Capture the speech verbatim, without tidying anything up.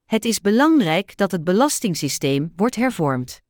Het is belangrijk dat het belastingssysteem wordt hervormd.